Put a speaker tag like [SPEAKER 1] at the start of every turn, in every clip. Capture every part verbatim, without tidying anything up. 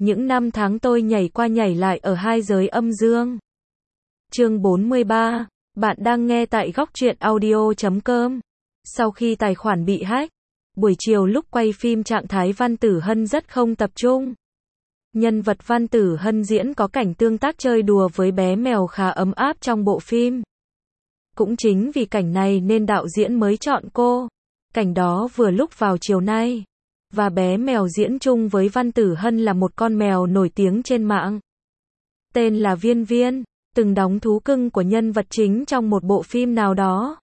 [SPEAKER 1] những năm tháng tôi nhảy qua nhảy lại ở hai giới âm dương. Chương bốn mươi ba, bạn đang nghe tại góc truyện audio chấm com. Sau khi tài khoản bị hack, buổi chiều lúc quay phim trạng thái Văn Tử Hân rất không tập trung. Nhân vật Văn Tử Hân diễn có cảnh tương tác chơi đùa với bé mèo khá ấm áp trong bộ phim. Cũng chính vì cảnh này nên đạo diễn mới chọn cô. Cảnh đó vừa lúc vào chiều nay. Và bé mèo diễn chung với Văn Tử Hân là một con mèo nổi tiếng trên mạng. Tên là Viên Viên, từng đóng thú cưng của nhân vật chính trong một bộ phim nào đó.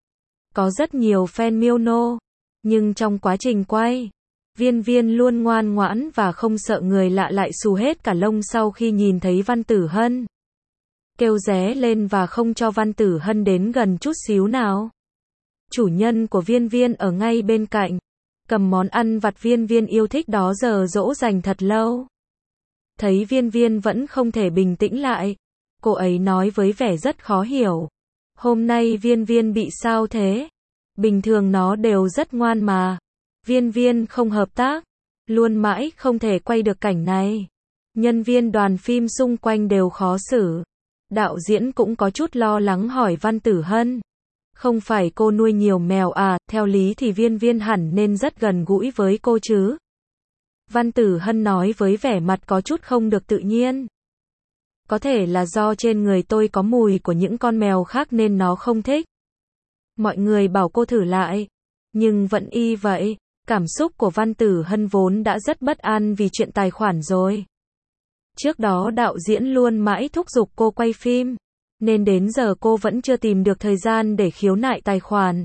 [SPEAKER 1] Có rất nhiều fan miêu nô, nhưng trong quá trình quay, Viên Viên luôn ngoan ngoãn và không sợ người lạ lại xù hết cả lông sau khi nhìn thấy Văn Tử Hân. Kêu ré lên và không cho Văn Tử Hân đến gần chút xíu nào. Chủ nhân của Viên Viên ở ngay bên cạnh, cầm món ăn vặt Viên Viên yêu thích đó giờ dỗ dành thật lâu. Thấy Viên Viên vẫn không thể bình tĩnh lại, cô ấy nói với vẻ rất khó hiểu. Hôm nay Viên Viên bị sao thế? Bình thường nó đều rất ngoan mà. Viên Viên không hợp tác, luôn mãi không thể quay được cảnh này. Nhân viên đoàn phim xung quanh đều khó xử. Đạo diễn cũng có chút lo lắng hỏi Văn Tử Hân. Không phải cô nuôi nhiều mèo à, theo lý thì Viên Viên hẳn nên rất gần gũi với cô chứ. Văn Tử Hân nói với vẻ mặt có chút không được tự nhiên. Có thể là do trên người tôi có mùi của những con mèo khác nên nó không thích. Mọi người bảo cô thử lại, nhưng vẫn y vậy. Cảm xúc của Văn Tử Hân vốn đã rất bất an vì chuyện tài khoản rồi. Trước đó đạo diễn luôn mãi thúc giục cô quay phim, nên đến giờ cô vẫn chưa tìm được thời gian để khiếu nại tài khoản.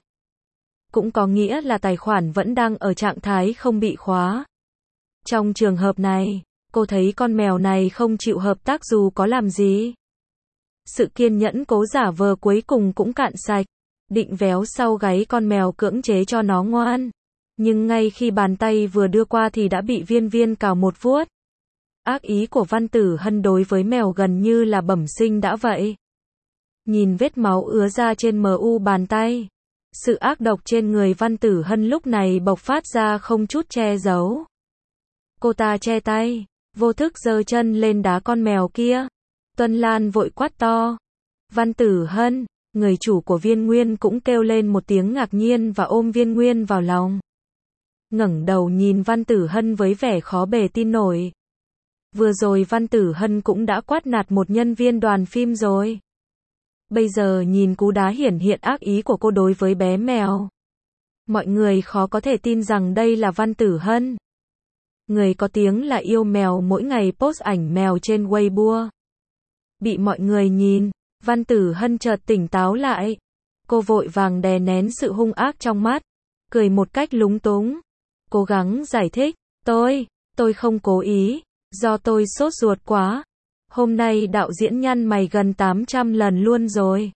[SPEAKER 1] Cũng có nghĩa là tài khoản vẫn đang ở trạng thái không bị khóa. Trong trường hợp này, cô thấy con mèo này không chịu hợp tác dù có làm gì. Sự kiên nhẫn cố giả vờ cuối cùng cũng cạn sạch, định véo sau gáy con mèo cưỡng chế cho nó ngoan. Nhưng ngay khi bàn tay vừa đưa qua thì đã bị Viên Viên cào một vuốt. Ác ý của Văn Tử Hân đối với mèo gần như là bẩm sinh đã vậy. Nhìn vết máu ứa ra trên mờ u bàn tay. Sự ác độc trên người Văn Tử Hân lúc này bộc phát ra không chút che giấu. Cô ta che tay, vô thức giơ chân lên đá con mèo kia. Tuân Lan vội quát to. Văn Tử Hân, người chủ của Viên Nguyên cũng kêu lên một tiếng ngạc nhiên và ôm Viên Nguyên vào lòng. Ngẩng đầu nhìn Văn Tử Hân với vẻ khó bề tin nổi. Vừa rồi Văn Tử Hân cũng đã quát nạt một nhân viên đoàn phim rồi. Bây giờ nhìn cú đá hiển hiện ác ý của cô đối với bé mèo. Mọi người khó có thể tin rằng đây là Văn Tử Hân. Người có tiếng là yêu mèo mỗi ngày post ảnh mèo trên Weibo. Bị mọi người nhìn, Văn Tử Hân chợt tỉnh táo lại. Cô vội vàng đè nén sự hung ác trong mắt, cười một cách lúng túng. Cố gắng giải thích, tôi, tôi không cố ý, do tôi sốt ruột quá. Hôm nay đạo diễn nhăn mày gần tám trăm lần luôn rồi.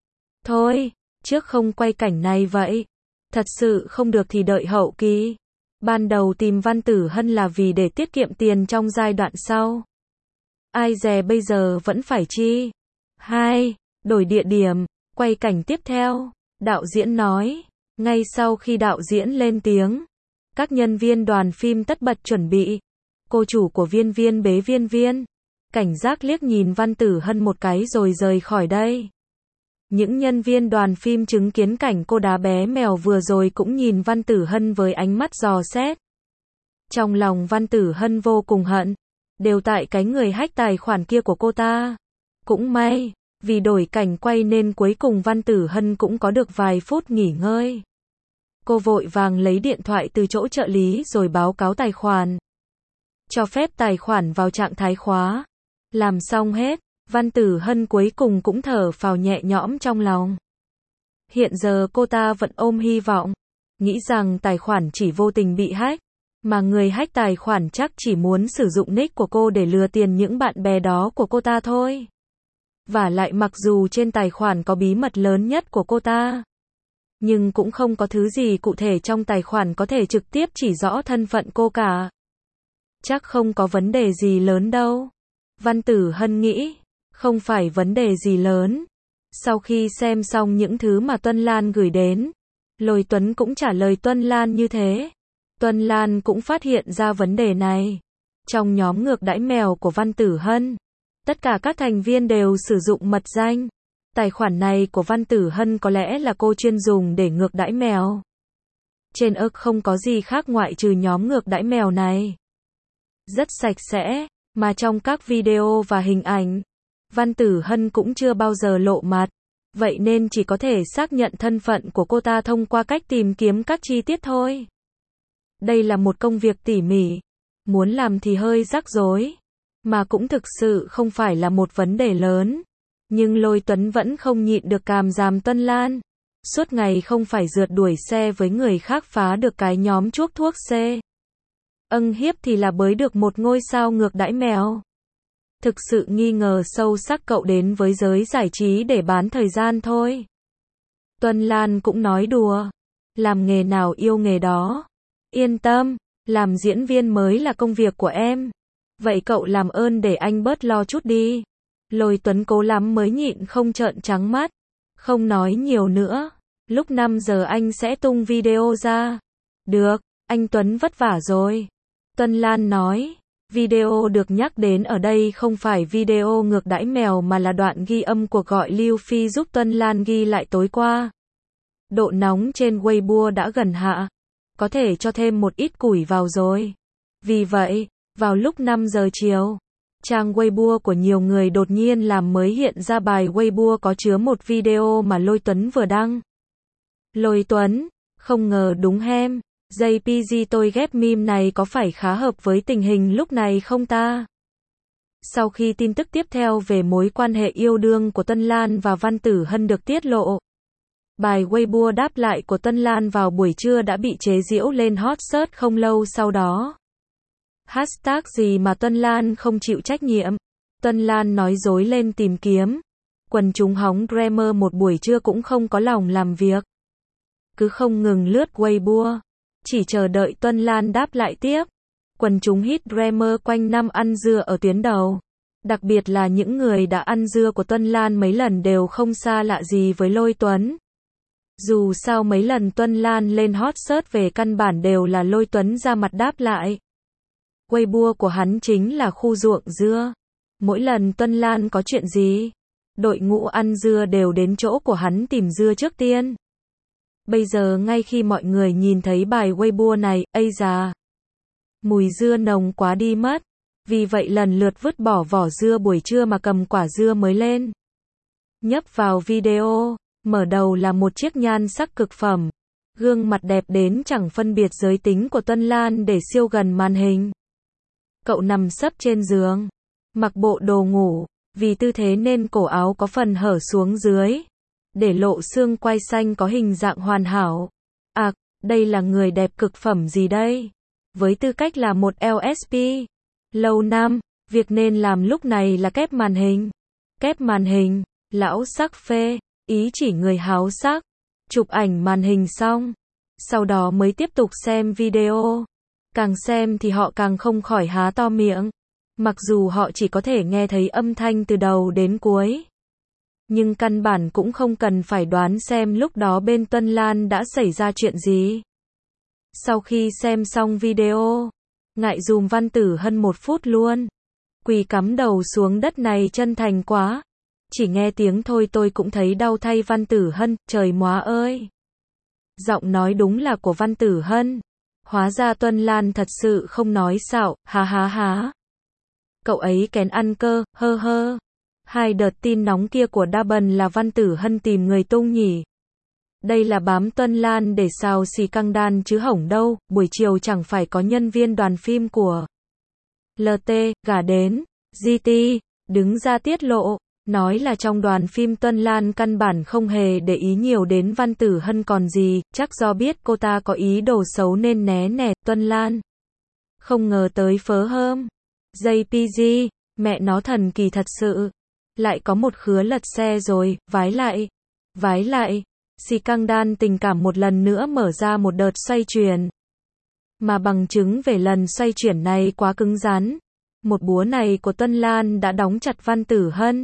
[SPEAKER 1] Thôi, trước không quay cảnh này vậy. Thật sự không được thì đợi hậu kỳ. Ban đầu tìm Văn Tử Hân là vì để tiết kiệm tiền trong giai đoạn sau. Ai dè bây giờ vẫn phải chi. Hai, đổi địa điểm, quay cảnh tiếp theo. Đạo diễn nói, ngay sau khi đạo diễn lên tiếng. Các nhân viên đoàn phim tất bật chuẩn bị. Cô chủ của Viên Viên bế Viên Viên. Cảnh giác liếc nhìn Văn Tử Hân một cái rồi rời khỏi đây. Những nhân viên đoàn phim chứng kiến cảnh cô đá bé mèo vừa rồi cũng nhìn Văn Tử Hân với ánh mắt dò xét. Trong lòng Văn Tử Hân vô cùng hận. Đều tại cái người hack tài khoản kia của cô ta. Cũng may, vì đổi cảnh quay nên cuối cùng Văn Tử Hân cũng có được vài phút nghỉ ngơi. Cô vội vàng lấy điện thoại từ chỗ trợ lý rồi báo cáo tài khoản. Cho phép tài khoản vào trạng thái khóa. Làm xong hết, Văn Tử Hân cuối cùng cũng thở phào nhẹ nhõm trong lòng. Hiện giờ cô ta vẫn ôm hy vọng, nghĩ rằng tài khoản chỉ vô tình bị hack, mà người hack tài khoản chắc chỉ muốn sử dụng nick của cô để lừa tiền những bạn bè đó của cô ta thôi. Vả lại mặc dù trên tài khoản có bí mật lớn nhất của cô ta, nhưng cũng không có thứ gì cụ thể trong tài khoản có thể trực tiếp chỉ rõ thân phận cô cả. Chắc không có vấn đề gì lớn đâu. Văn Tử Hân nghĩ, không phải vấn đề gì lớn. Sau khi xem xong những thứ mà Tuân Lan gửi đến, Lôi Tuấn cũng trả lời Tuân Lan như thế. Tuân Lan cũng phát hiện ra vấn đề này. Trong nhóm ngược đãi mèo của Văn Tử Hân, tất cả các thành viên đều sử dụng mật danh. Tài khoản này của Văn Tử Hân có lẽ là cô chuyên dùng để ngược đãi mèo. Trên ức không có gì khác ngoại trừ nhóm ngược đãi mèo này. Rất sạch sẽ, mà trong các video và hình ảnh, Văn Tử Hân cũng chưa bao giờ lộ mặt. Vậy nên chỉ có thể xác nhận thân phận của cô ta thông qua cách tìm kiếm các chi tiết thôi. Đây là một công việc tỉ mỉ. Muốn làm thì hơi rắc rối. Mà cũng thực sự không phải là một vấn đề lớn. Nhưng Lôi Tuấn vẫn không nhịn được càm ràm Tuân Lan. Suốt ngày không phải rượt đuổi xe với người khác phá được cái nhóm chuốc thuốc C. Âng hiếp thì là bới được một ngôi sao ngược đãi mèo. Thực sự nghi ngờ sâu sắc cậu đến với giới giải trí để bán thời gian thôi. Tuân Lan cũng nói đùa. Làm nghề nào yêu nghề đó. Yên tâm, làm diễn viên mới là công việc của em. Vậy cậu làm ơn để anh bớt lo chút đi. Lôi Tuấn cố lắm mới nhịn không trợn trắng mắt. Không nói nhiều nữa. Lúc năm giờ anh sẽ tung video ra. Được, anh Tuấn vất vả rồi. Tuân Lan nói. Video được nhắc đến ở đây không phải video ngược đãi mèo mà là đoạn ghi âm cuộc gọi Lưu Phi giúp Tuân Lan ghi lại tối qua. Độ nóng trên Weibo đã gần hạ. Có thể cho thêm một ít củi vào rồi. Vì vậy, vào lúc năm giờ chiều, trang Weibo của nhiều người đột nhiên làm mới hiện ra bài Weibo có chứa một video mà Lôi Tuấn vừa đăng. Lôi Tuấn, không ngờ đúng hem. gi pê giê tôi ghép meme này có phải khá hợp với tình hình lúc này không ta? Sau khi tin tức tiếp theo về mối quan hệ yêu đương của Tuân Lan và Văn Tử Hân được tiết lộ, bài Weibo đáp lại của Tuân Lan vào buổi trưa đã bị chế giễu lên hot search không lâu sau đó. Hashtag gì mà Tuân Lan không chịu trách nhiệm? Tuân Lan nói dối lên tìm kiếm. Quần chúng hóng Grammar một buổi trưa cũng không có lòng làm việc. Cứ không ngừng lướt Weibo. Chỉ chờ đợi Tuân Lan đáp lại tiếp. Quần chúng hit Grammar quanh năm ăn dưa ở tuyến đầu. Đặc biệt là những người đã ăn dưa của Tuân Lan mấy lần đều không xa lạ gì với Lôi Tuấn. Dù sao mấy lần Tuân Lan lên hot search về căn bản đều là Lôi Tuấn ra mặt đáp lại. Weibo của hắn chính là khu ruộng dưa. Mỗi lần Tuân Lan có chuyện gì, đội ngũ ăn dưa đều đến chỗ của hắn tìm dưa trước tiên. Bây giờ ngay khi mọi người nhìn thấy bài Weibo này, ây da, mùi dưa nồng quá đi mất. Vì vậy lần lượt vứt bỏ vỏ dưa buổi trưa mà cầm quả dưa mới lên. Nhấp vào video, mở đầu là một chiếc nhan sắc cực phẩm. Gương mặt đẹp đến chẳng phân biệt giới tính của Tuân Lan để siêu gần màn hình. Cậu nằm sấp trên giường, mặc bộ đồ ngủ, vì tư thế nên cổ áo có phần hở xuống dưới, để lộ xương quai xanh có hình dạng hoàn hảo. À, đây là người đẹp cực phẩm gì đây? Với tư cách là một lờ ét pê, lâu năm, việc nên làm lúc này là kép màn hình. Kép màn hình, lão sắc phê, ý chỉ người háo sắc. Chụp ảnh màn hình xong, sau đó mới tiếp tục xem video. Càng xem thì họ càng không khỏi há to miệng. Mặc dù họ chỉ có thể nghe thấy âm thanh từ đầu đến cuối. Nhưng căn bản cũng không cần phải đoán xem lúc đó bên Tuân Lan đã xảy ra chuyện gì. Sau khi xem xong video, ngại dùm Văn Tử Hân một phút luôn. Quỳ cắm đầu xuống đất này chân thành quá. Chỉ nghe tiếng thôi tôi cũng thấy đau thay Văn Tử Hân, trời móa ơi. Giọng nói đúng là của Văn Tử Hân. Hóa ra Tuân Lan thật sự không nói xạo, há há há. Cậu ấy kén ăn cơ, hơ hơ. Hai đợt tin nóng kia của Daban là Văn Tử Hân tìm người tung nhỉ. Đây là bám Tuân Lan để xào xì căng đan chứ hổng đâu, buổi chiều chẳng phải có nhân viên đoàn phim của lờ tê, gả đến, giê tê, đứng ra tiết lộ, nói là trong đoàn phim Tuân Lan căn bản không hề để ý nhiều đến Văn Tử Hân còn gì, chắc do biết cô ta có ý đồ xấu nên né nẻ, Tuân Lan. Không ngờ tới phớ hơm. gi pê giê, mẹ nó thần kỳ thật sự. Lại có một khứa lật xe rồi, vái lại. Vái lại. Si căng đan tình cảm một lần nữa mở ra một đợt xoay chuyển. Mà bằng chứng về lần xoay chuyển này quá cứng rắn. Một búa này của Tuân Lan đã đóng chặt Văn Tử Hân.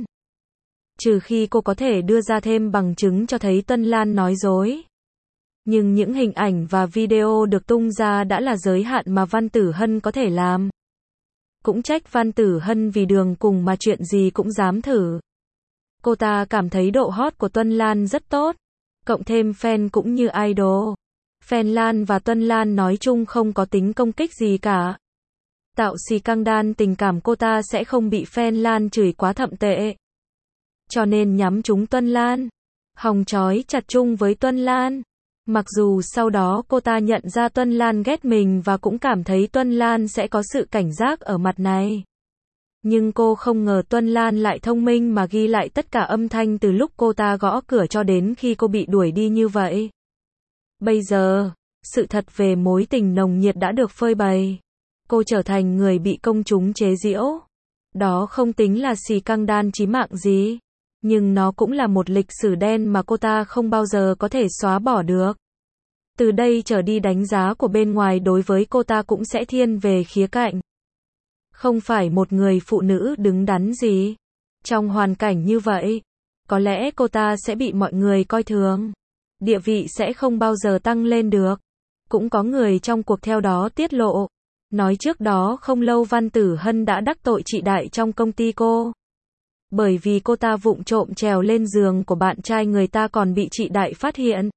[SPEAKER 1] Trừ khi cô có thể đưa ra thêm bằng chứng cho thấy Tuân Lan nói dối. Nhưng những hình ảnh và video được tung ra đã là giới hạn mà Văn Tử Hân có thể làm. Cũng trách Văn Tử Hân vì đường cùng mà chuyện gì cũng dám thử. Cô ta cảm thấy độ hot của Tuân Lan rất tốt. Cộng thêm fan cũng như idol. Fan Lan và Tuân Lan nói chung không có tính công kích gì cả. Tạo xì căng đan tình cảm cô ta sẽ không bị fan Lan chửi quá thậm tệ. Cho nên nhắm trúng Tuân Lan. Hòng chói chặt chung với Tuân Lan. Mặc dù sau đó cô ta nhận ra Tuân Lan ghét mình và cũng cảm thấy Tuân Lan sẽ có sự cảnh giác ở mặt này. Nhưng cô không ngờ Tuân Lan lại thông minh mà ghi lại tất cả âm thanh từ lúc cô ta gõ cửa cho đến khi cô bị đuổi đi như vậy. Bây giờ, sự thật về mối tình nồng nhiệt đã được phơi bày. Cô trở thành người bị công chúng chế giễu. Đó không tính là xì căng đan chí mạng gì. Nhưng nó cũng là một lịch sử đen mà cô ta không bao giờ có thể xóa bỏ được. Từ đây trở đi đánh giá của bên ngoài đối với cô ta cũng sẽ thiên về khía cạnh. Không phải một người phụ nữ đứng đắn gì. Trong hoàn cảnh như vậy, có lẽ cô ta sẽ bị mọi người coi thường. Địa vị sẽ không bao giờ tăng lên được. Cũng có người trong cuộc theo đó tiết lộ. Nói trước đó không lâu Văn Tử Hân đã đắc tội chị Đại trong công ty cô. Bởi vì cô ta vụng trộm trèo lên giường của bạn trai người ta còn bị chị Đại phát hiện.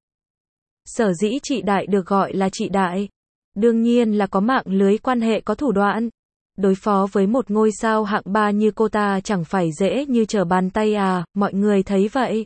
[SPEAKER 1] Sở dĩ chị Đại được gọi là chị Đại. Đương nhiên là có mạng lưới quan hệ có thủ đoạn. Đối phó với một ngôi sao hạng ba như cô ta chẳng phải dễ như trở bàn tay à, mọi người thấy vậy.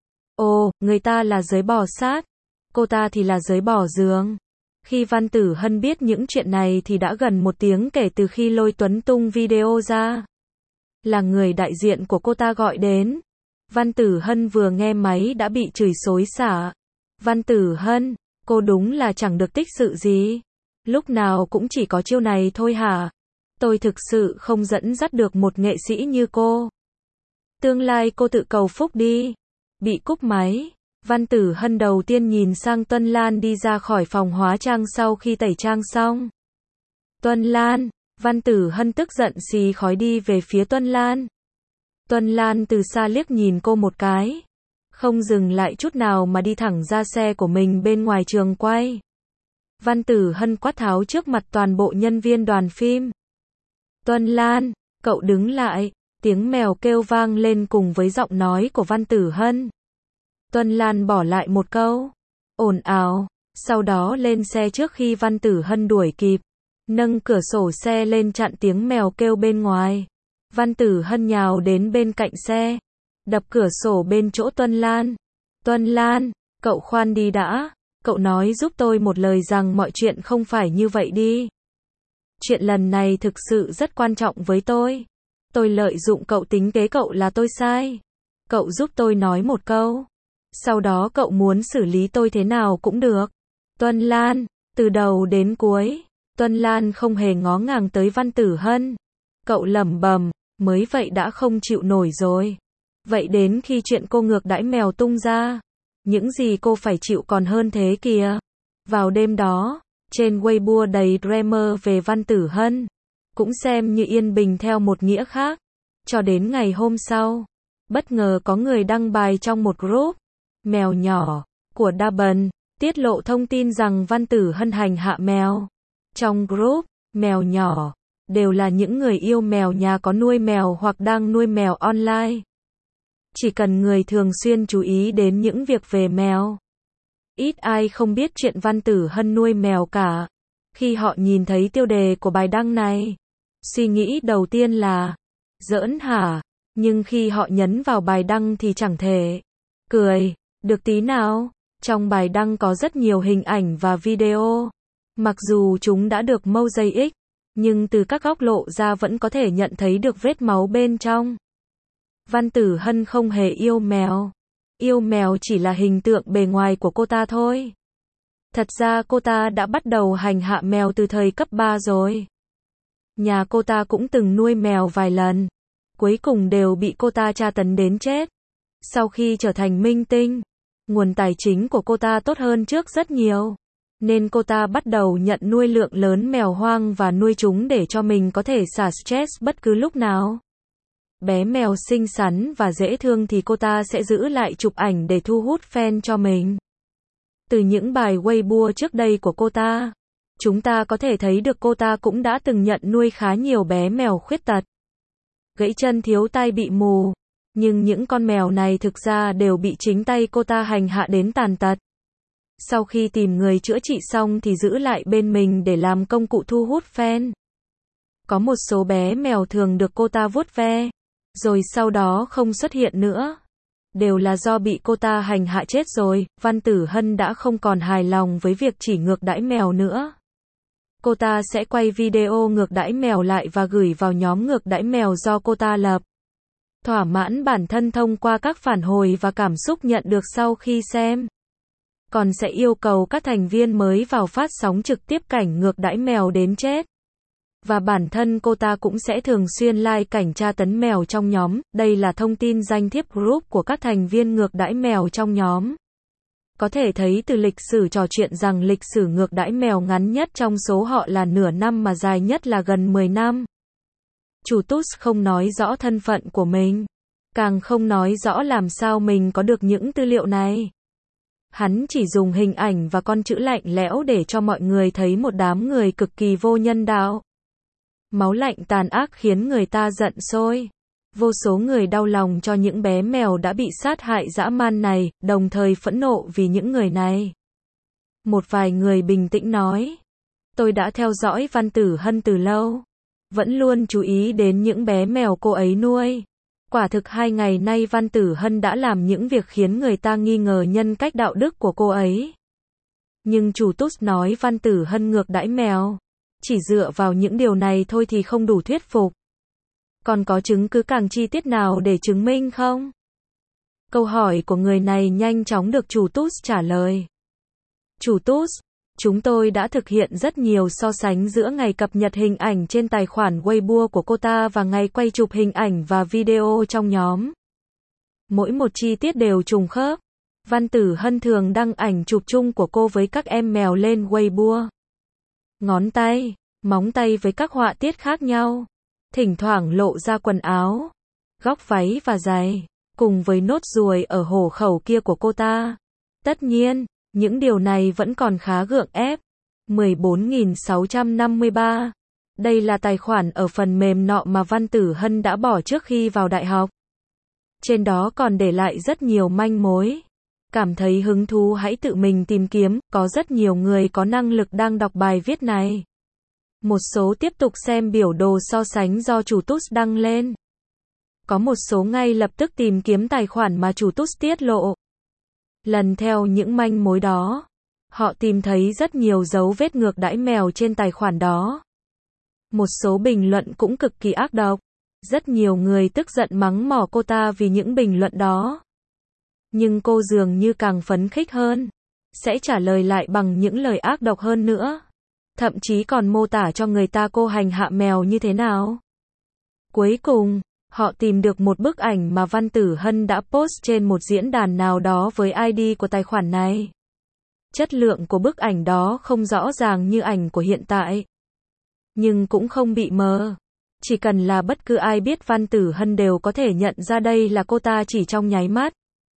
[SPEAKER 1] Ồ, người ta là giới bò sát. Cô ta thì là giới bò giường. Khi Văn Tử Hân biết những chuyện này thì đã gần một tiếng kể từ khi Lôi Tuấn tung video ra. Là người đại diện của cô ta gọi đến. Văn Tử Hân vừa nghe máy đã bị chửi xối xả. Văn Tử Hân, cô đúng là chẳng được tích sự gì. Lúc nào cũng chỉ có chiêu này thôi hả? Tôi thực sự không dẫn dắt được một nghệ sĩ như cô. Tương lai cô tự cầu phúc đi. Bị cúp máy. Văn Tử Hân đầu tiên nhìn sang Tuân Lan đi ra khỏi phòng hóa trang sau khi tẩy trang xong. Tuân Lan, Văn Tử Hân tức giận xì khói đi về phía Tuân Lan. Tuân Lan từ xa liếc nhìn cô một cái. Không dừng lại chút nào mà đi thẳng ra xe của mình bên ngoài trường quay. Văn Tử Hân quát tháo trước mặt toàn bộ nhân viên đoàn phim. Tuân Lan, cậu đứng lại. Tiếng mèo kêu vang lên cùng với giọng nói của Văn Tử Hân. Tuân Lan bỏ lại một câu ồn ào, sau đó lên xe trước khi Văn Tử Hân đuổi kịp, nâng cửa sổ xe lên chặn tiếng mèo kêu bên ngoài. Văn Tử Hân nhào đến bên cạnh xe, đập cửa sổ bên chỗ Tuân Lan. Tuân Lan, cậu khoan đi đã, cậu nói giúp tôi một lời rằng mọi chuyện không phải như vậy đi. Chuyện lần này thực sự rất quan trọng với tôi. Tôi lợi dụng cậu tính kế cậu là tôi sai. Cậu giúp tôi nói một câu. Sau đó cậu muốn xử lý tôi thế nào cũng được. Tuân Lan, từ đầu đến cuối, Tuân Lan không hề ngó ngàng tới Văn Tử Hân. Cậu lẩm bẩm, mới vậy đã không chịu nổi rồi. Vậy đến khi chuyện cô ngược đãi mèo tung ra, những gì cô phải chịu còn hơn thế kìa. Vào đêm đó, trên Weibo đầy drama về Văn Tử Hân, cũng xem như yên bình theo một nghĩa khác. Cho đến ngày hôm sau, bất ngờ có người đăng bài trong một group mèo nhỏ của Daban, tiết lộ thông tin rằng Văn Tử Hân hành hạ mèo. Trong group mèo nhỏ đều là những người yêu mèo nhà có nuôi mèo hoặc đang nuôi mèo online. Chỉ cần người thường xuyên chú ý đến những việc về mèo. Ít ai không biết chuyện Văn Tử Hân nuôi mèo cả. Khi họ nhìn thấy tiêu đề của bài đăng này, suy nghĩ đầu tiên là giỡn hả? Nhưng khi họ nhấn vào bài đăng thì chẳng thể cười được tí nào. Trong bài đăng có rất nhiều hình ảnh và video. Mặc dù chúng đã được mosaic, nhưng từ các góc lộ ra vẫn có thể nhận thấy được vết máu bên trong. Văn Tử Hân không hề yêu mèo. Yêu mèo chỉ là hình tượng bề ngoài của cô ta thôi. Thật ra cô ta đã bắt đầu hành hạ mèo từ thời cấp ba rồi. Nhà cô ta cũng từng nuôi mèo vài lần. Cuối cùng đều bị cô ta tra tấn đến chết. Sau khi trở thành minh tinh, nguồn tài chính của cô ta tốt hơn trước rất nhiều. Nên cô ta bắt đầu nhận nuôi lượng lớn mèo hoang và nuôi chúng để cho mình có thể xả stress bất cứ lúc nào. Bé mèo xinh xắn và dễ thương thì cô ta sẽ giữ lại chụp ảnh để thu hút fan cho mình. Từ những bài Weibo trước đây của cô ta, Chúng ta có thể thấy được cô ta cũng đã từng nhận nuôi khá nhiều bé mèo khuyết tật. Gãy chân thiếu tay bị mù. Nhưng những con mèo này thực ra đều bị chính tay cô ta hành hạ đến tàn tật. Sau khi tìm người chữa trị xong thì giữ lại bên mình để làm công cụ thu hút fan. Có một số bé mèo thường được cô ta vuốt ve, rồi sau đó không xuất hiện nữa. Đều là do bị cô ta hành hạ chết rồi. Văn Tử Hân đã không còn hài lòng với việc chỉ ngược đãi mèo nữa. Cô ta sẽ quay video ngược đãi mèo lại và gửi vào nhóm ngược đãi mèo do cô ta lập. Thỏa mãn bản thân thông qua các phản hồi và cảm xúc nhận được sau khi xem. Còn sẽ yêu cầu các thành viên mới vào phát sóng trực tiếp cảnh ngược đãi mèo đến chết. Và bản thân cô ta cũng sẽ thường xuyên like cảnh tra tấn mèo trong nhóm. Đây là thông tin danh thiếp group của các thành viên ngược đãi mèo trong nhóm. Có thể thấy từ lịch sử trò chuyện rằng lịch sử ngược đãi mèo ngắn nhất trong số họ là nửa năm mà dài nhất là gần mười năm. Chủ Tuts không nói rõ thân phận của mình, càng không nói rõ làm sao mình có được những tư liệu này. Hắn chỉ dùng hình ảnh và con chữ lạnh lẽo để cho mọi người thấy một đám người cực kỳ vô nhân đạo. Máu lạnh tàn ác khiến người ta giận sôi. Vô số người đau lòng cho những bé mèo đã bị sát hại dã man này, đồng thời phẫn nộ vì những người này. Một vài người bình tĩnh nói, tôi đã theo dõi Văn Tử Hân từ lâu, vẫn luôn chú ý đến những bé mèo cô ấy nuôi. Quả thực hai ngày nay Văn Tử Hân đã làm những việc khiến người ta nghi ngờ nhân cách đạo đức của cô ấy. Nhưng chủ Tuts nói Văn Tử Hân ngược đãi mèo. Chỉ dựa vào những điều này thôi thì không đủ thuyết phục. Còn có chứng cứ càng chi tiết nào để chứng minh không? Câu hỏi của người này nhanh chóng được chủ Tuts trả lời. Chủ Tuts, chúng tôi đã thực hiện rất nhiều so sánh giữa ngày cập nhật hình ảnh trên tài khoản Weibo của cô ta và ngày quay chụp hình ảnh và video trong nhóm. Mỗi một chi tiết đều trùng khớp. Văn Tử Hân thường đăng ảnh chụp chung của cô với các em mèo lên Weibo. Ngón tay, móng tay với các họa tiết khác nhau. Thỉnh thoảng lộ ra quần áo, góc váy và giày, cùng với nốt ruồi ở hổ khẩu kia của cô ta. Tất nhiên, những điều này vẫn còn khá gượng ép. mười bốn nghìn sáu trăm năm mươi ba. Đây là tài khoản ở phần mềm nọ mà Văn Tử Hân đã bỏ trước khi vào đại học. Trên đó còn để lại rất nhiều manh mối. Cảm thấy hứng thú hãy tự mình tìm kiếm, có rất nhiều người có năng lực đang đọc bài viết này. Một số tiếp tục xem biểu đồ so sánh do chủ Tuts đăng lên. Có một số ngay lập tức tìm kiếm tài khoản mà chủ Tuts tiết lộ. Lần theo những manh mối đó, họ tìm thấy rất nhiều dấu vết ngược đãi mèo trên tài khoản đó. Một số bình luận cũng cực kỳ ác độc. Rất nhiều người tức giận mắng mỏ cô ta vì những bình luận đó. Nhưng cô dường như càng phấn khích hơn, sẽ trả lời lại bằng những lời ác độc hơn nữa. Thậm chí còn mô tả cho người ta cô hành hạ mèo như thế nào. Cuối cùng, họ tìm được một bức ảnh mà Văn Tử Hân đã post trên một diễn đàn nào đó với i đê của tài khoản này. Chất lượng của bức ảnh đó không rõ ràng như ảnh của hiện tại, nhưng cũng không bị mờ. Chỉ cần là bất cứ ai biết Văn Tử Hân đều có thể nhận ra đây là cô ta chỉ trong nháy mắt.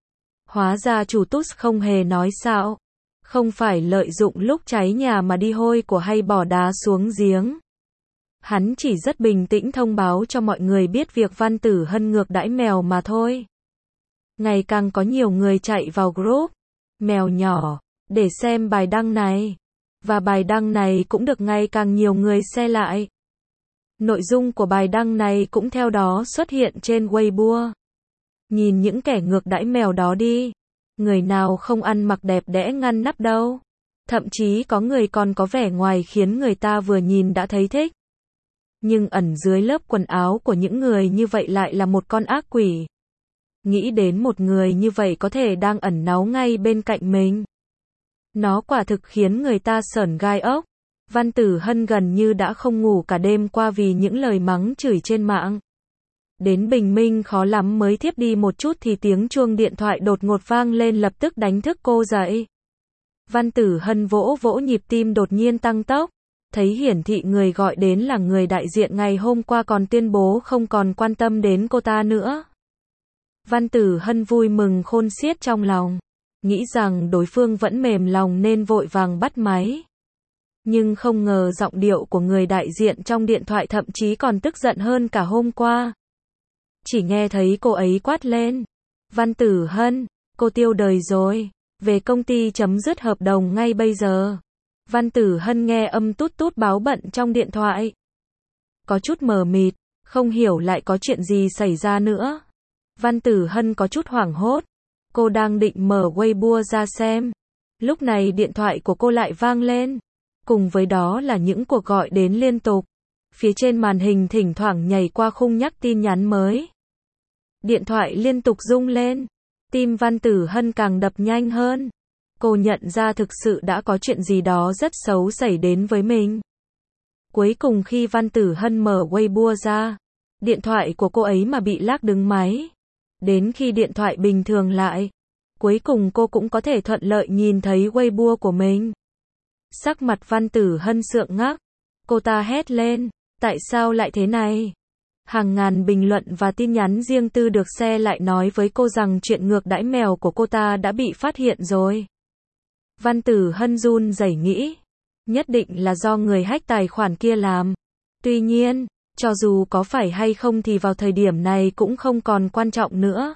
[SPEAKER 1] Hóa ra chủ Tuts không hề nói xạo. Không phải lợi dụng lúc cháy nhà mà đi hôi của hay bỏ đá xuống giếng. Hắn chỉ rất bình tĩnh thông báo cho mọi người biết việc Văn Tử Hân ngược đãi mèo mà thôi. Ngày càng có nhiều người chạy vào group mèo nhỏ để xem bài đăng này. Và bài đăng này cũng được ngày càng nhiều người share lại. Nội dung của bài đăng này cũng theo đó xuất hiện trên Weibo. Nhìn những kẻ ngược đãi mèo đó đi. Người nào không ăn mặc đẹp đẽ ngăn nắp đâu. Thậm chí có người còn có vẻ ngoài khiến người ta vừa nhìn đã thấy thích. Nhưng ẩn dưới lớp quần áo của những người như vậy lại là một con ác quỷ. Nghĩ đến một người như vậy có thể đang ẩn náu ngay bên cạnh mình. Nó quả thực khiến người ta sởn gai ốc. Văn Tử Hân gần như đã không ngủ cả đêm qua vì những lời mắng chửi trên mạng. Đến bình minh khó lắm mới thiếp đi một chút thì tiếng chuông điện thoại đột ngột vang lên lập tức đánh thức cô dậy. Văn Tử Hân vỗ vỗ nhịp tim đột nhiên tăng tốc. Thấy hiển thị người gọi đến là người đại diện ngày hôm qua còn tuyên bố không còn quan tâm đến cô ta nữa. Văn Tử Hân vui mừng khôn xiết trong lòng. Nghĩ rằng đối phương vẫn mềm lòng nên vội vàng bắt máy. Nhưng không ngờ giọng điệu của người đại diện trong điện thoại thậm chí còn tức giận hơn cả hôm qua. Chỉ nghe thấy cô ấy quát lên. Văn Tử Hân, cô tiêu đời rồi. Về công ty chấm dứt hợp đồng ngay bây giờ. Văn Tử Hân nghe âm tút tút báo bận trong điện thoại. Có chút mờ mịt, không hiểu lại có chuyện gì xảy ra nữa. Văn Tử Hân có chút hoảng hốt. Cô đang định mở Weibo ra xem. Lúc này điện thoại của cô lại vang lên. Cùng với đó là những cuộc gọi đến liên tục. Phía trên màn hình thỉnh thoảng nhảy qua khung nhắc tin nhắn mới. Điện thoại liên tục rung lên. Tim Văn Tử Hân càng đập nhanh hơn. Cô nhận ra thực sự đã có chuyện gì đó rất xấu xảy đến với mình. Cuối cùng khi Văn Tử Hân mở Weibo ra, điện thoại của cô ấy mà bị lag đứng máy. Đến khi điện thoại bình thường lại, cuối cùng cô cũng có thể thuận lợi nhìn thấy Weibo của mình. Sắc mặt Văn Tử Hân sượng ngắc. Cô ta hét lên. Tại sao lại thế này? Hàng ngàn bình luận và tin nhắn riêng tư được share lại nói với cô rằng chuyện ngược đãi mèo của cô ta đã bị phát hiện rồi. Văn Tử Hân run rẩy nghĩ. Nhất định là do người hack tài khoản kia làm. Tuy nhiên, cho dù có phải hay không thì vào thời điểm này cũng không còn quan trọng nữa.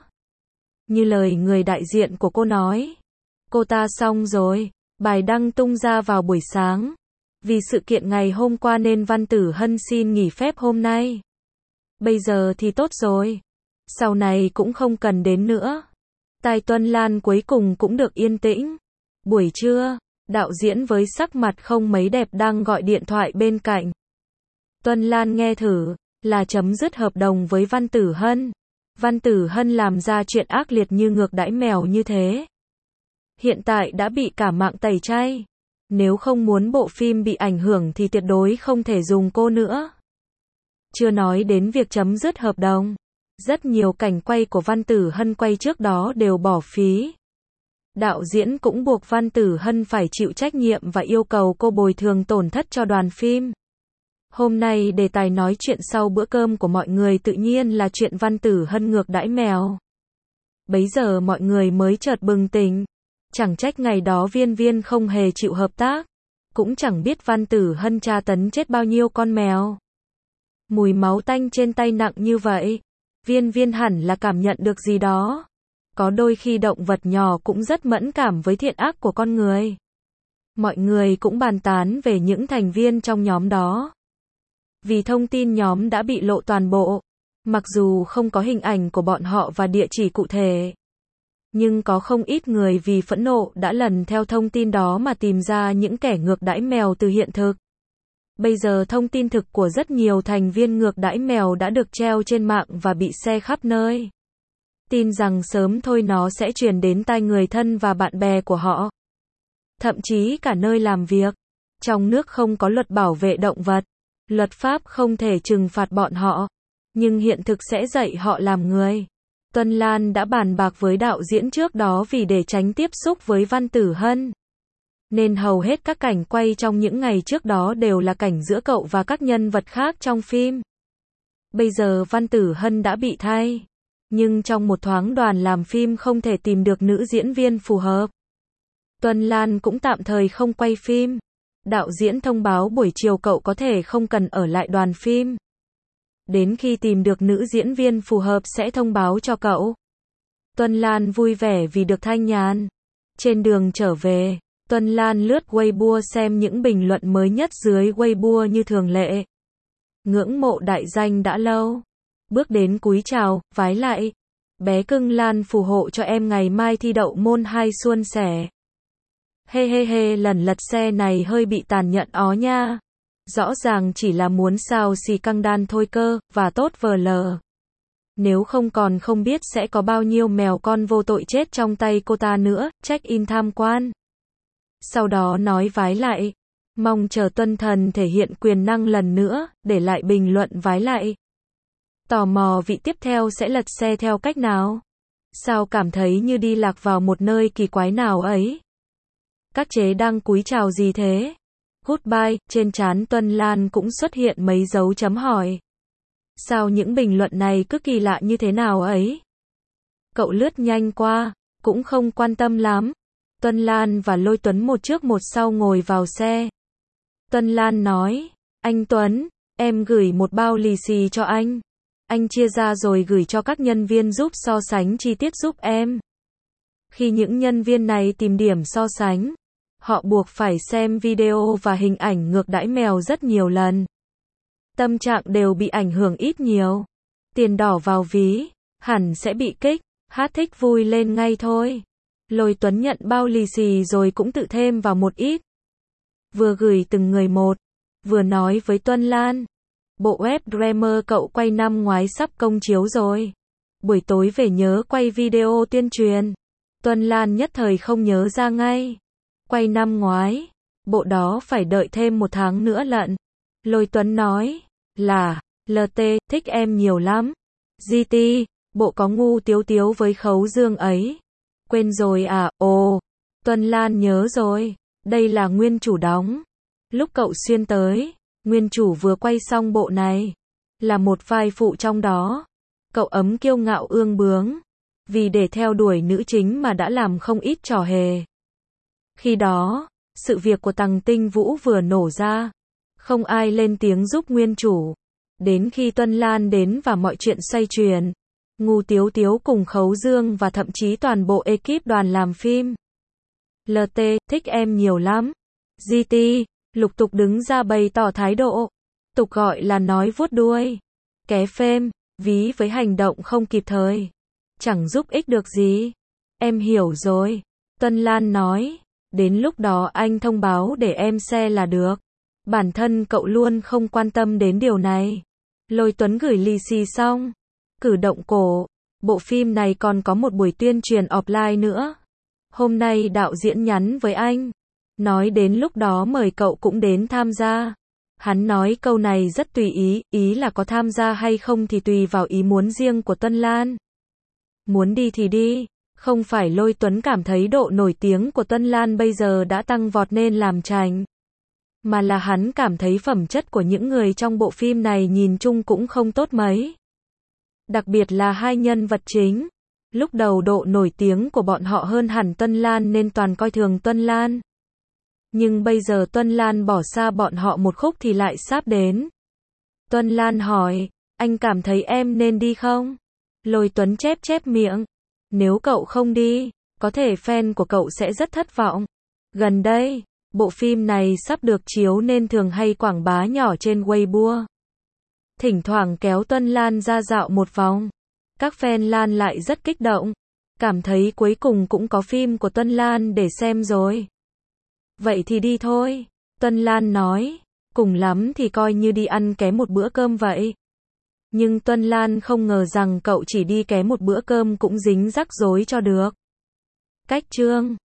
[SPEAKER 1] Như lời người đại diện của cô nói. Cô ta xong rồi. Bài đăng tung ra vào buổi sáng. Vì sự kiện ngày hôm qua nên Văn Tử Hân xin nghỉ phép hôm nay. Bây giờ thì tốt rồi. Sau này cũng không cần đến nữa. Tai Tuân Lan cuối cùng cũng được yên tĩnh. Buổi trưa, đạo diễn với sắc mặt không mấy đẹp đang gọi điện thoại bên cạnh. Tuân Lan nghe thử, là chấm dứt hợp đồng với Văn Tử Hân. Văn Tử Hân làm ra chuyện ác liệt như ngược đãi mèo như thế. Hiện tại đã bị cả mạng tẩy chay. Nếu không muốn bộ phim bị ảnh hưởng thì tuyệt đối không thể dùng cô nữa. Chưa nói đến việc chấm dứt hợp đồng. Rất nhiều cảnh quay của Văn Tử Hân quay trước đó đều bỏ phí. Đạo diễn cũng buộc Văn Tử Hân phải chịu trách nhiệm và yêu cầu cô bồi thường tổn thất cho đoàn phim. Hôm nay đề tài nói chuyện sau bữa cơm của mọi người tự nhiên là chuyện Văn Tử Hân ngược đãi mèo. Bấy giờ mọi người mới chợt bừng tỉnh. Chẳng trách ngày đó Viên Viên không hề chịu hợp tác. Cũng chẳng biết Văn Tử Hân tra tấn chết bao nhiêu con mèo. Mùi máu tanh trên tay nặng như vậy. Viên Viên hẳn là cảm nhận được gì đó. Có đôi khi động vật nhỏ cũng rất mẫn cảm với thiện ác của con người. Mọi người cũng bàn tán về những thành viên trong nhóm đó. Vì thông tin nhóm đã bị lộ toàn bộ. Mặc dù không có hình ảnh của bọn họ và địa chỉ cụ thể. Nhưng có không ít người vì phẫn nộ đã lần theo thông tin đó mà tìm ra những kẻ ngược đãi mèo từ hiện thực. Bây giờ thông tin thực của rất nhiều thành viên ngược đãi mèo đã được treo trên mạng và bị share khắp nơi. Tin rằng sớm thôi nó sẽ truyền đến tai người thân và bạn bè của họ. Thậm chí cả nơi làm việc. Trong nước không có luật bảo vệ động vật. Luật pháp không thể trừng phạt bọn họ. Nhưng hiện thực sẽ dạy họ làm người. Tuân Lan đã bàn bạc với đạo diễn trước đó vì để tránh tiếp xúc với Văn Tử Hân. Nên hầu hết các cảnh quay trong những ngày trước đó đều là cảnh giữa cậu và các nhân vật khác trong phim. Bây giờ Văn Tử Hân đã bị thay. Nhưng trong một thoáng đoàn làm phim không thể tìm được nữ diễn viên phù hợp. Tuân Lan cũng tạm thời không quay phim. Đạo diễn thông báo buổi chiều cậu có thể không cần ở lại đoàn phim. Đến khi tìm được nữ diễn viên phù hợp sẽ thông báo cho cậu. Tuân Lan vui vẻ vì được thanh nhàn. Trên đường trở về, Tuân Lan lướt Weibo xem những bình luận mới nhất dưới Weibo như thường lệ. Ngưỡng mộ đại danh đã lâu. Bước đến cúi chào, vái lại. Bé cưng Lan phù hộ cho em ngày mai thi đậu môn hai suôn sẻ. Hê hê hê, lần lật xe này hơi bị tàn nhẫn ó nha. Rõ ràng chỉ là muốn sao xì căng đan thôi cơ, và tốt vờ lờ. Nếu không còn không biết sẽ có bao nhiêu mèo con vô tội chết trong tay cô ta nữa, check in tham quan. Sau đó nói vái lại. Mong chờ Tuân Thần thể hiện quyền năng lần nữa, để lại bình luận vái lại. Tò mò vị tiếp theo sẽ lật xe theo cách nào? Sao cảm thấy như đi lạc vào một nơi kỳ quái nào ấy? Các chế đang cúi chào gì thế? Goodbye, trên trán Tuân Lan cũng xuất hiện mấy dấu chấm hỏi. Sao những bình luận này cứ kỳ lạ như thế nào ấy? Cậu lướt nhanh qua, cũng không quan tâm lắm. Tuân Lan và Lôi Tuấn một trước một sau ngồi vào xe. Tuân Lan nói, anh Tuấn, em gửi một bao lì xì cho anh. Anh chia ra rồi gửi cho các nhân viên giúp so sánh chi tiết giúp em. Khi những nhân viên này tìm điểm so sánh, họ buộc phải xem video và hình ảnh ngược đãi mèo rất nhiều lần. Tâm trạng đều bị ảnh hưởng ít nhiều. Tiền đỏ vào ví, hẳn sẽ bị kích, hát thích vui lên ngay thôi. Lôi Tuấn nhận bao lì xì rồi cũng tự thêm vào một ít. Vừa gửi từng người một, vừa nói với Tuân Lan. Bộ web Dreamer cậu quay năm ngoái sắp công chiếu rồi. Buổi tối về nhớ quay video tuyên truyền. Tuân Lan nhất thời không nhớ ra ngay. Quay năm ngoái, bộ đó phải đợi thêm một tháng nữa lận. Lôi Tuấn nói, là, lờ tê, thích em nhiều lắm. giê tê, bộ có ngu tiếu tiếu với Khấu Dương ấy. Quên rồi à, ồ, Tuân Lan nhớ rồi, đây là nguyên chủ đóng. Lúc cậu xuyên tới, nguyên chủ vừa quay xong bộ này, là một vai phụ trong đó. Cậu ấm kiêu ngạo ương bướng, vì để theo đuổi nữ chính mà đã làm không ít trò hề. Khi đó, sự việc của Tằng Tinh Vũ vừa nổ ra, không ai lên tiếng giúp nguyên chủ. Đến khi Tuân Lan đến và mọi chuyện xoay chuyển, Ngu Tiếu Tiếu cùng Khấu Dương và thậm chí toàn bộ ekip đoàn làm phim. lờ tê, thích em nhiều lắm. giê tê, lục tục đứng ra bày tỏ thái độ. Tục gọi là nói vuốt đuôi. Ké phêm, ví với hành động không kịp thời. Chẳng giúp ích được gì. Em hiểu rồi. Tuân Lan nói, đến lúc đó anh thông báo để em share là được. Bản thân cậu luôn không quan tâm đến điều này. Lôi Tuấn gửi lì xì xong, cử động cổ, bộ phim này còn có một buổi tuyên truyền offline nữa. Hôm nay đạo diễn nhắn với anh, nói đến lúc đó mời cậu cũng đến tham gia. Hắn nói câu này rất tùy ý, ý là có tham gia hay không thì tùy vào ý muốn riêng của Tuân Lan. Muốn đi thì đi, không phải Lôi Tuấn cảm thấy độ nổi tiếng của Tuân Lan bây giờ đã tăng vọt nên làm chành. Mà là hắn cảm thấy phẩm chất của những người trong bộ phim này nhìn chung cũng không tốt mấy. Đặc biệt là hai nhân vật chính. Lúc đầu độ nổi tiếng của bọn họ hơn hẳn Tuân Lan nên toàn coi thường Tuân Lan. Nhưng bây giờ Tuân Lan bỏ xa bọn họ một khúc thì lại sắp đến. Tuân Lan hỏi, anh cảm thấy em nên đi không? Lôi Tuấn chép chép miệng. Nếu cậu không đi, có thể fan của cậu sẽ rất thất vọng. Gần đây, bộ phim này sắp được chiếu nên thường hay quảng bá nhỏ trên Weibo. Thỉnh thoảng kéo Tuân Lan ra dạo một vòng. Các fan Lan lại rất kích động. Cảm thấy cuối cùng cũng có phim của Tuân Lan để xem rồi. Vậy thì đi thôi. Tuân Lan nói. Cùng lắm thì coi như đi ăn ké một bữa cơm vậy. Nhưng Tuân Lan không ngờ rằng cậu chỉ đi ké một bữa cơm cũng dính rắc rối cho được. Cách chương